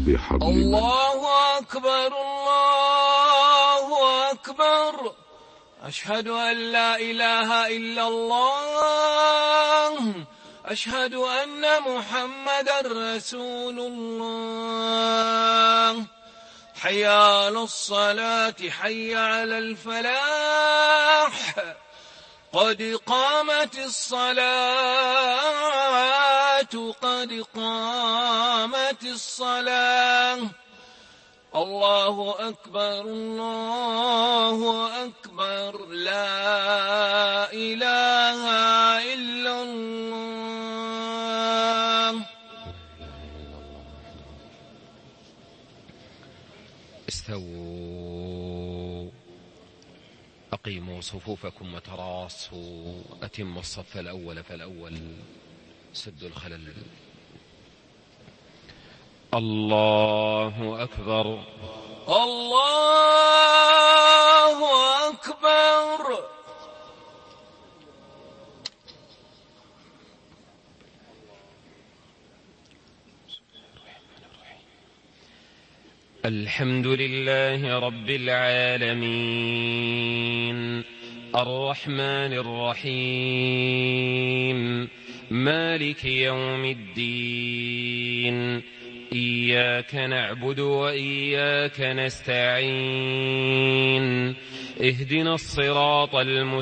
بحبل من. الله أكبر الله أكبر. أشهد أن لا إله إلا الله. أشهد أن محمدا رسول الله. حي على الصلاة حي على الفلاح. قد قامت الصلاة قد قامت الصلاة. الله أكبر الله أكبر. لا إله إلا الله. استووا أقيموا صفوفكم وتراصوا. أتموا الصف الأول فالأول. سدوا الخلل. الله أكبر الله أكبر. الحمد لله رب العالمين الرحمن الرحيم مالك يوم الدين. إياك نعبد وإياك نستعين. اهدنا الصراط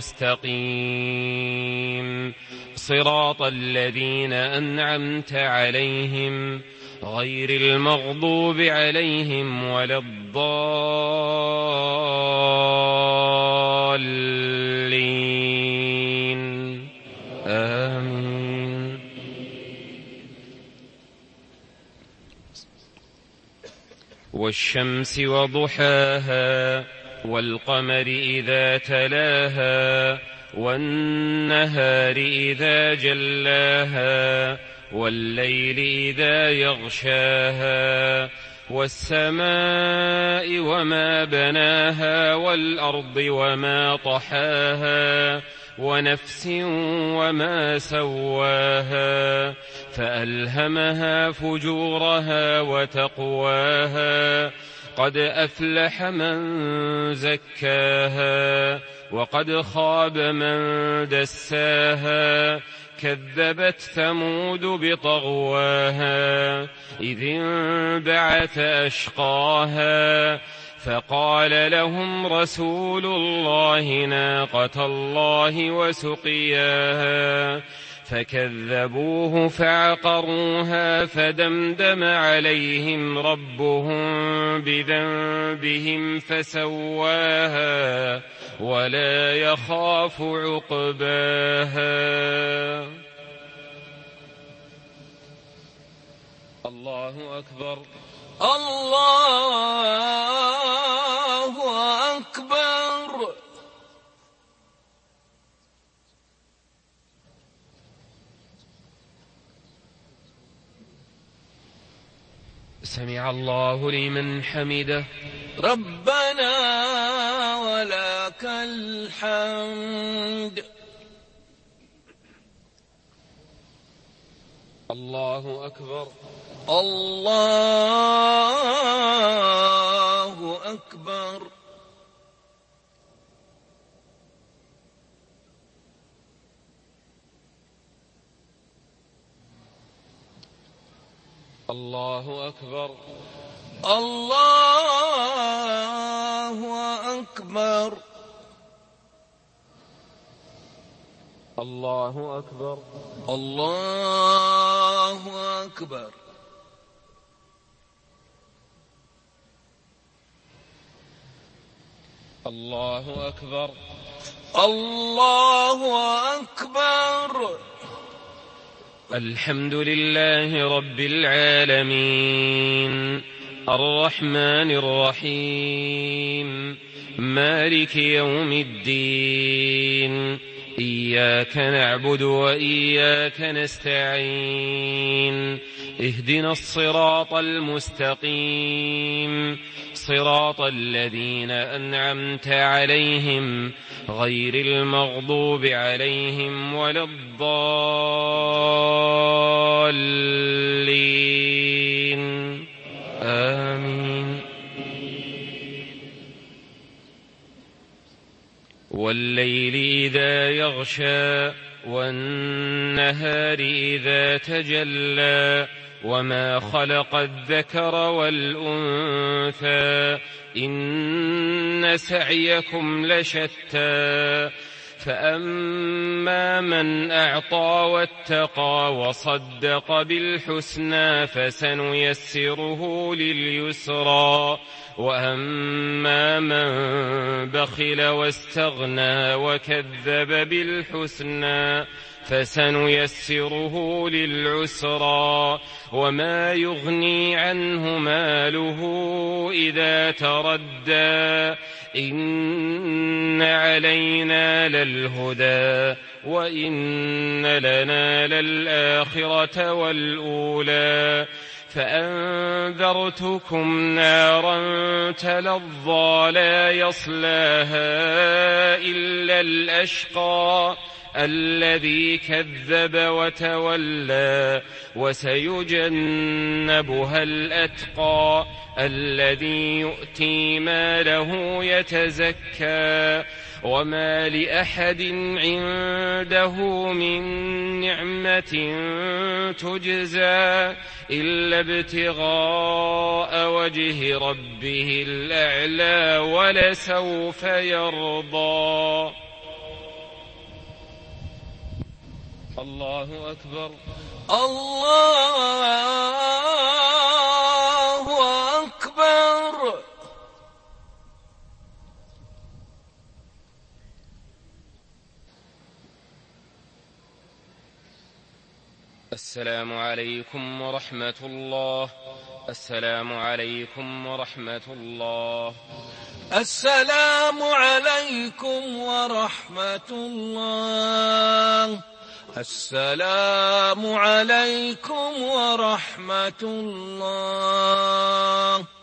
المستقيم صراط الذين أنعمت عليهم غير المغضوب عليهم ولا الضالين. آمين. والشمس وضحاها والقمر إذا تلاها والنهار إذا جلاها والليل إذا يغشاها والسماء وما بناها والأرض وما طحاها ونفس وما سواها فألهمها فجورها وتقواها. قد أفلح من زكاها وقد خاب من دساها. كذبت ثمود بطغواها إذ انبعث أشقاها فقال لهم رسول الله ناقة الله وسقياها فكذبوه فعقروها فدمدم عليهم ربهم بذنبهم فسواها ولا يخاف عقباها. الله أكبر الله أكبر. سمع الله لمن حمده. ربنا ولك الحمد. الله أكبر الله أكبر. الله أكبر الله أكبر. الله أكبر الله أكبر. الله أكبر الله أكبر. الحمد لله رب العالمين الرحمن الرحيم مالك يوم الدين. إياك نعبد وإياك نستعين. اهدنا الصراط المستقيم صراط الذين أنعمت عليهم غير المغضوب عليهم ولا الضالين. والليل إذا يغشى والنهار إذا تجلى وما خلق الذكر والأنثى إن سعيكم لشتى فأما من أعطى واتقى وصدق بالحسنى فسنيسره لليسرى وأما من بخل واستغنى وكذب بالحسنى فسنيسره للعسرى وما يغني عنه ماله إذا تردى إن علينا للهدى وإن لنا للآخرة والأولى فأنذرتكم نارا تلظى لا يصلاها إلا الأشقى الذي كذب وتولى وسيجنبها الأتقى الذي يؤتي ماله يتزكى وما لأحد عنده من نعمة تجزى إلا ابتغاء وجه ربه الأعلى ولسوف يرضى. الله أكبر. الله أكبر. السلام عليكم ورحمة الله. السلام عليكم ورحمة الله. السلام عليكم ورحمة الله. السلام عليكم ورحمة الله.